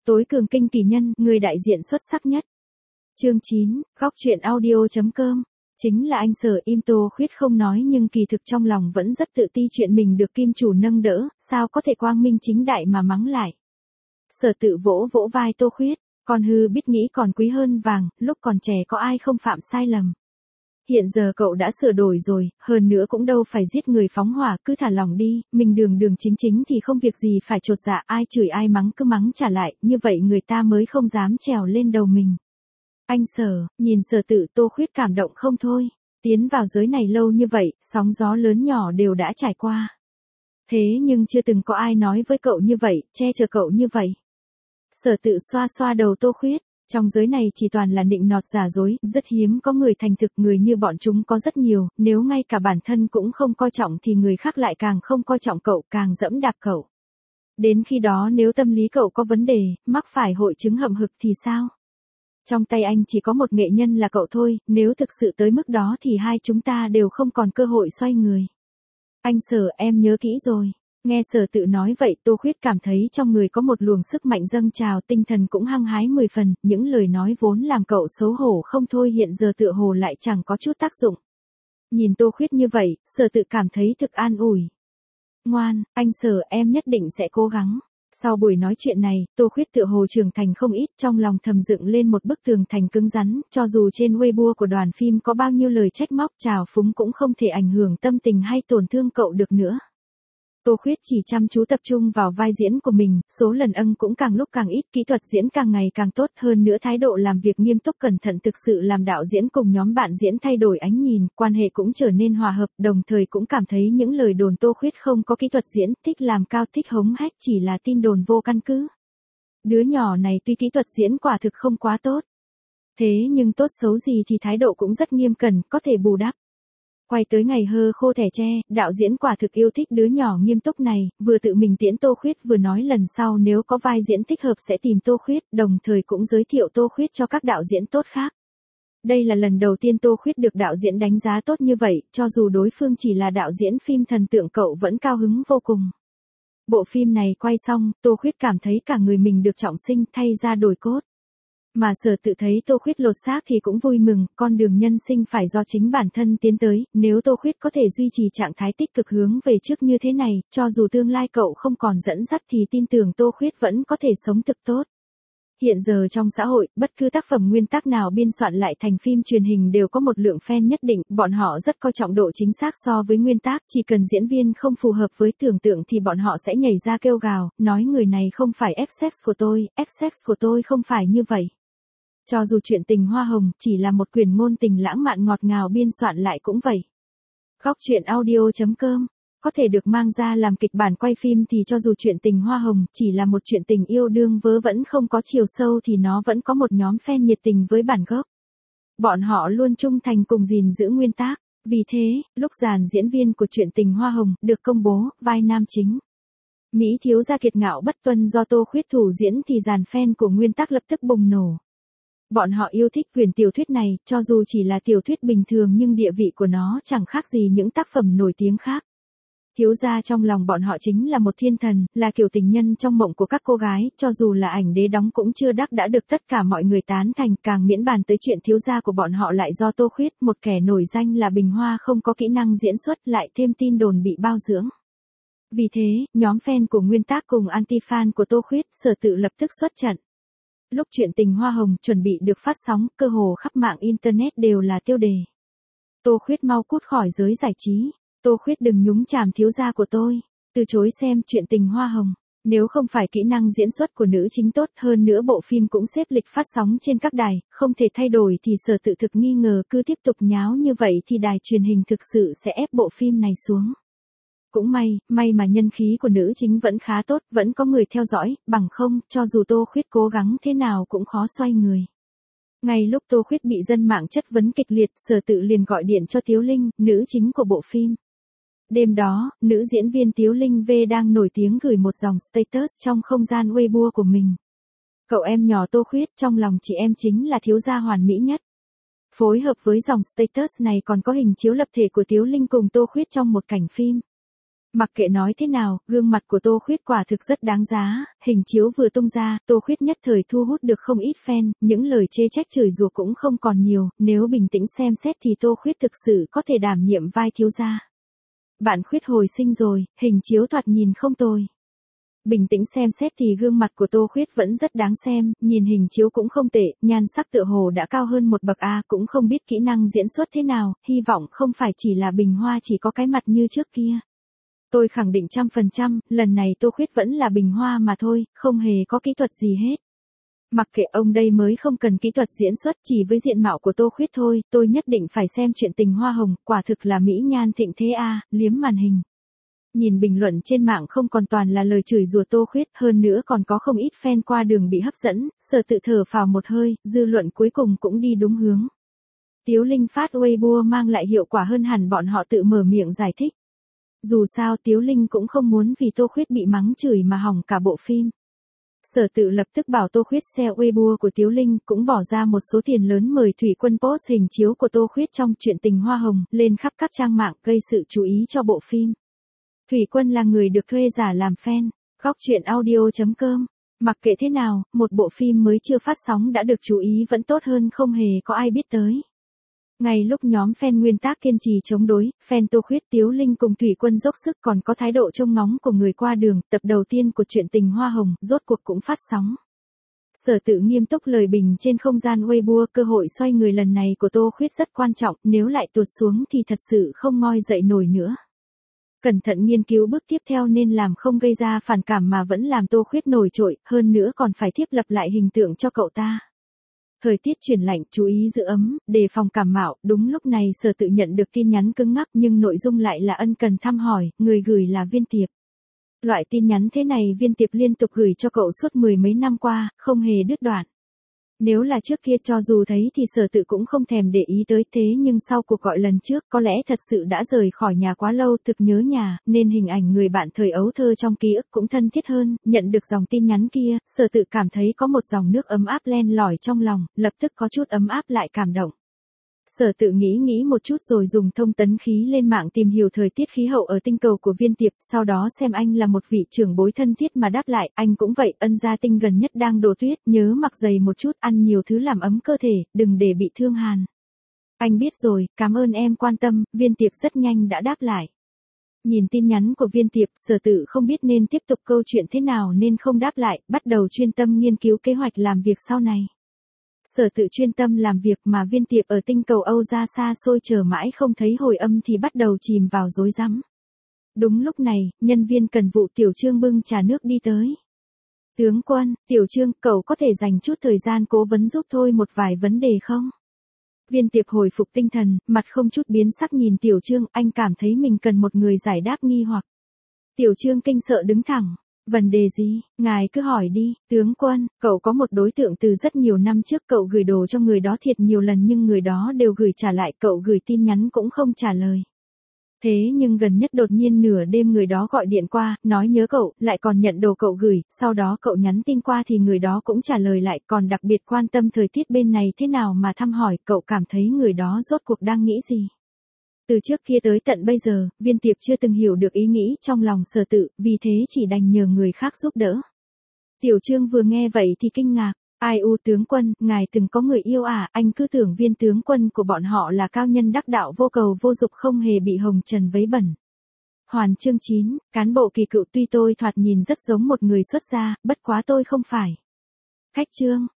Tối cường kinh kỳ nhân, người đại diện xuất sắc nhất. Chương 9, góc truyện audio.com. Chính là anh Sở Im. Tô Khuyết không nói nhưng kỳ thực trong lòng vẫn rất tự ti chuyện mình được kim chủ nâng đỡ, sao có thể quang minh chính đại mà mắng lại. Sở Tự vỗ vỗ vai Tô Khuyết, con hư biết nghĩ còn quý hơn vàng, lúc còn trẻ có ai không phạm sai lầm. Hiện giờ cậu đã sửa đổi rồi, hơn nữa cũng đâu phải giết người phóng hỏa, cứ thả lòng đi, mình đường đường chính chính thì không việc gì phải chột dạ, ai chửi ai mắng cứ mắng trả lại, như vậy người ta mới không dám trèo lên đầu mình. Anh Sở, nhìn Sở Tự, Tô Khuyết cảm động không thôi. Tiến vào giới này lâu như vậy, sóng gió lớn nhỏ đều đã trải qua. Thế nhưng chưa từng có ai nói với cậu như vậy, che chở cậu như vậy. Sở Tự xoa xoa đầu Tô Khuyết, trong giới này chỉ toàn là nịnh nọt giả dối, rất hiếm có người thành thực, người như bọn chúng có rất nhiều, nếu ngay cả bản thân cũng không coi trọng thì người khác lại càng không coi trọng cậu, càng dẫm đạp cậu. Đến khi đó nếu tâm lý cậu có vấn đề, mắc phải hội chứng hậm hực thì sao? Trong tay anh chỉ có một nghệ nhân là cậu thôi, nếu thực sự tới mức đó thì hai chúng ta đều không còn cơ hội xoay người. Anh Sở, em nhớ kỹ rồi. Nghe Sở Tự nói vậy, Tô Khuyết cảm thấy trong người có một luồng sức mạnh dâng trào, tinh thần cũng hăng hái 10 phần, những lời nói vốn làm cậu xấu hổ không thôi hiện giờ tựa hồ lại chẳng có chút tác dụng. Nhìn Tô Khuyết như vậy, Sở Tự cảm thấy thực an ủi. Ngoan, anh Sở, em nhất định sẽ cố gắng. Sau buổi nói chuyện này, Tô Khuyết tựa hồ trưởng thành không ít, trong lòng thầm dựng lên một bức tường thành cứng rắn, cho dù trên Weibo của đoàn phim có bao nhiêu lời trách móc trào phúng cũng không thể ảnh hưởng tâm tình hay tổn thương cậu được nữa. Tô Khuyết chỉ chăm chú tập trung vào vai diễn của mình, số lần cũng càng lúc càng ít, kỹ thuật diễn càng ngày càng tốt hơn nữa, thái độ làm việc nghiêm túc cẩn thận thực sự làm đạo diễn cùng nhóm bạn diễn thay đổi ánh nhìn, quan hệ cũng trở nên hòa hợp, đồng thời cũng cảm thấy những lời đồn Tô Khuyết không có kỹ thuật diễn, thích làm cao thích hống hách chỉ là tin đồn vô căn cứ. Đứa nhỏ này tuy kỹ thuật diễn quả thực không quá tốt, thế nhưng tốt xấu gì thì thái độ cũng rất nghiêm cẩn, có thể bù đắp. Quay tới ngày hơ khô thẻ tre, đạo diễn quả thực yêu thích đứa nhỏ nghiêm túc này, vừa tự mình tiễn Tô Khuyết vừa nói lần sau nếu có vai diễn thích hợp sẽ tìm Tô Khuyết, đồng thời cũng giới thiệu Tô Khuyết cho các đạo diễn tốt khác. Đây là lần đầu tiên Tô Khuyết được đạo diễn đánh giá tốt như vậy, cho dù đối phương chỉ là đạo diễn phim thần tượng cậu vẫn cao hứng vô cùng. Bộ phim này quay xong, Tô Khuyết cảm thấy cả người mình được trọng sinh, thay ra đổi cốt. Mà Sở Tự thấy Tô Khuyết lột xác thì cũng vui mừng, con đường nhân sinh phải do chính bản thân tiến tới, nếu Tô Khuyết có thể duy trì trạng thái tích cực hướng về trước như thế này, cho dù tương lai cậu không còn dẫn dắt thì tin tưởng Tô Khuyết vẫn có thể sống thực tốt. Hiện giờ trong xã hội, bất cứ tác phẩm nguyên tác nào biên soạn lại thành phim truyền hình đều có một lượng fan nhất định, bọn họ rất coi trọng độ chính xác so với nguyên tác, chỉ cần diễn viên không phù hợp với tưởng tượng thì bọn họ sẽ nhảy ra kêu gào, nói người này không phải ép sex của tôi không phải như vậy. Cho dù chuyện tình hoa hồng chỉ là một quyển ngôn tình lãng mạn ngọt ngào biên soạn lại cũng vậy. Góc truyện audio.com. Có thể được mang ra làm kịch bản quay phim thì cho dù chuyện tình hoa hồng chỉ là một chuyện tình yêu đương vớ vẫn không có chiều sâu thì nó vẫn có một nhóm fan nhiệt tình với bản gốc. Bọn họ luôn trung thành cùng gìn giữ nguyên tác. Vì thế, lúc dàn diễn viên của chuyện tình hoa hồng được công bố, vai nam chính Mỹ thiếu gia kiệt ngạo bất tuân do Tô Khuyết thủ diễn thì dàn fan của nguyên tác lập tức bùng nổ. Bọn họ yêu thích quyển tiểu thuyết này, cho dù chỉ là tiểu thuyết bình thường nhưng địa vị của nó chẳng khác gì những tác phẩm nổi tiếng khác. Thiếu gia trong lòng bọn họ chính là một thiên thần, là kiểu tình nhân trong mộng của các cô gái, cho dù là ảnh đế đóng cũng chưa đắc đã được tất cả mọi người tán thành, càng miễn bàn tới chuyện thiếu gia của bọn họ lại do Tô Khuyết, một kẻ nổi danh là bình hoa không có kỹ năng diễn xuất, lại thêm tin đồn bị bao dưỡng. Vì thế, nhóm fan của nguyên tác cùng anti-fan của Tô Khuyết, Sở Tự lập tức xuất trận. Lúc chuyện tình hoa hồng chuẩn bị được phát sóng, cơ hồ khắp mạng internet đều là tiêu đề. Tô Khuyết mau cút khỏi giới giải trí. Tô Khuyết đừng nhúng chàm thiếu gia của tôi. Từ chối xem chuyện tình hoa hồng. Nếu không phải kỹ năng diễn xuất của nữ chính tốt hơn nữa bộ phim cũng xếp lịch phát sóng trên các đài, không thể thay đổi thì Sở Tự thực nghi ngờ cứ tiếp tục nháo như vậy thì đài truyền hình thực sự sẽ ép bộ phim này xuống. Cũng may mà nhân khí của nữ chính vẫn khá tốt, vẫn có người theo dõi, bằng không, cho dù Tô Khuyết cố gắng thế nào cũng khó xoay người. Ngay lúc Tô Khuyết bị dân mạng chất vấn kịch liệt, Sở Tự liền gọi điện cho Tiếu Linh, nữ chính của bộ phim. Đêm đó, nữ diễn viên Tiếu Linh V đang nổi tiếng gửi một dòng status trong không gian Weibo của mình. Cậu em nhỏ Tô Khuyết, trong lòng chị em chính là thiếu gia hoàn mỹ nhất. Phối hợp với dòng status này còn có hình chiếu lập thể của Tiếu Linh cùng Tô Khuyết trong một cảnh phim. Mặc kệ nói thế nào, gương mặt của Tô Khuyết quả thực rất đáng giá, hình chiếu vừa tung ra, Tô Khuyết nhất thời thu hút được không ít fan, những lời chê trách chửi rủa cũng không còn nhiều, nếu bình tĩnh xem xét thì Tô Khuyết thực sự có thể đảm nhiệm vai thiếu gia. Bạn Khuyết hồi sinh rồi, hình chiếu thoạt nhìn không tồi. Bình tĩnh xem xét thì gương mặt của Tô Khuyết vẫn rất đáng xem, nhìn hình chiếu cũng không tệ, nhan sắc tựa hồ đã cao hơn một bậc A, cũng không biết kỹ năng diễn xuất thế nào, hy vọng không phải chỉ là bình hoa chỉ có cái mặt như trước kia. Tôi khẳng định 100%, lần này Tô Khuyết vẫn là bình hoa mà thôi, không hề có kỹ thuật gì hết. Mặc kệ ông đây mới không cần kỹ thuật diễn xuất, chỉ với diện mạo của Tô Khuyết thôi, tôi nhất định phải xem chuyện tình hoa hồng, quả thực là mỹ nhan thịnh thế a, liếm màn hình. Nhìn bình luận trên mạng không còn toàn là lời chửi rủa Tô Khuyết, hơn nữa còn có không ít fan qua đường bị hấp dẫn, Sở Tự thở phào một hơi, dư luận cuối cùng cũng đi đúng hướng. Tiếu Linh phát Weibo mang lại hiệu quả hơn hẳn bọn họ tự mở miệng giải thích. Dù sao Tiếu Linh cũng không muốn vì Tô Khuyết bị mắng chửi mà hỏng cả bộ phim. Sở Tự lập tức bảo Tô Khuyết share Weibo của Tiếu Linh, cũng bỏ ra một số tiền lớn mời Thủy Quân post hình chiếu của Tô Khuyết trong chuyện tình hoa hồng, lên khắp các trang mạng, gây sự chú ý cho bộ phim. Thủy Quân là người được thuê giả làm fan. Góc truyện audio.com. Mặc kệ thế nào, một bộ phim mới chưa phát sóng đã được chú ý vẫn tốt hơn không hề có ai biết tới. Ngay lúc nhóm fan nguyên tác kiên trì chống đối, fan Tô Khuyết, Tiếu Linh cùng Thủy Quân dốc sức, còn có thái độ trông ngóng của người qua đường, tập đầu tiên của chuyện tình hoa hồng, rốt cuộc cũng phát sóng. Sở Tự nghiêm túc lời bình trên không gian Weibo, cơ hội xoay người lần này của Tô Khuyết rất quan trọng, nếu lại tuột xuống thì thật sự không ngoi dậy nổi nữa. Cẩn thận nghiên cứu bước tiếp theo nên làm không gây ra phản cảm mà vẫn làm Tô Khuyết nổi trội, hơn nữa còn phải thiết lập lại hình tượng cho cậu ta. Thời tiết chuyển lạnh, chú ý giữ ấm, đề phòng cảm mạo, đúng lúc này Sở Tự nhận được tin nhắn cứng ngắc nhưng nội dung lại là ân cần thăm hỏi, người gửi là Viên Tiệp. Loại tin nhắn thế này Viên Tiệp liên tục gửi cho cậu suốt mười mấy năm qua, không hề đứt đoạn. Nếu là trước kia cho dù thấy thì Sở Tự cũng không thèm để ý tới, thế nhưng sau cuộc gọi lần trước có lẽ thật sự đã rời khỏi nhà quá lâu, thực nhớ nhà, nên hình ảnh người bạn thời ấu thơ trong ký ức cũng thân thiết hơn. Nhận được dòng tin nhắn kia, Sở Tự cảm thấy có một dòng nước ấm áp len lỏi trong lòng, lập tức có chút ấm áp lại cảm động. Sở Tự nghĩ một chút rồi dùng thông tấn khí lên mạng tìm hiểu thời tiết khí hậu ở tinh cầu của Viên Tiệp, sau đó xem anh là một vị trưởng bối thân thiết mà đáp lại, anh cũng vậy, ân gia tinh gần nhất đang đổ tuyết, nhớ mặc dày một chút, ăn nhiều thứ làm ấm cơ thể, đừng để bị thương hàn. Anh biết rồi, cảm ơn em quan tâm, Viên Tiệp rất nhanh đã đáp lại. Nhìn tin nhắn của Viên Tiệp, Sở Tự không biết nên tiếp tục câu chuyện thế nào nên không đáp lại, bắt đầu chuyên tâm nghiên cứu kế hoạch làm việc sau này. Sở Tự chuyên tâm làm việc mà Viên Tiệp ở tinh cầu Âu ra xa xôi chờ mãi không thấy hồi âm thì bắt đầu chìm vào rối rắm. Đúng lúc này, nhân viên cần vụ Tiểu Trương bưng trà nước đi tới. Tướng quân, Tiểu Trương, cậu có thể dành chút thời gian cố vấn giúp tôi một vài vấn đề không? Viên Tiệp hồi phục tinh thần, mặt không chút biến sắc nhìn Tiểu Trương, anh cảm thấy mình cần một người giải đáp nghi hoặc. Tiểu Trương kinh sợ đứng thẳng. Vấn đề gì, ngài cứ hỏi đi, tướng quân, cậu có một đối tượng từ rất nhiều năm trước, cậu gửi đồ cho người đó thiệt nhiều lần nhưng người đó đều gửi trả lại, cậu gửi tin nhắn cũng không trả lời. Thế nhưng gần nhất đột nhiên nửa đêm người đó gọi điện qua, nói nhớ cậu, lại còn nhận đồ cậu gửi, sau đó cậu nhắn tin qua thì người đó cũng trả lời lại, còn đặc biệt quan tâm thời tiết bên này thế nào mà thăm hỏi, cậu cảm thấy người đó rốt cuộc đang nghĩ gì? Từ trước kia tới tận bây giờ, Viên Tiệp chưa từng hiểu được ý nghĩ trong lòng Sở Tự, vì thế chỉ đành nhờ người khác giúp đỡ. Tiểu Trương vừa nghe vậy thì kinh ngạc, ai u tướng quân, ngài từng có người yêu à, anh cứ tưởng Viên tướng quân của bọn họ là cao nhân đắc đạo vô cầu vô dục không hề bị hồng trần vấy bẩn. Hoàn chương 9, cán bộ kỳ cựu, tuy tôi thoạt nhìn rất giống một người xuất gia, bất quá tôi không phải. Khách trương,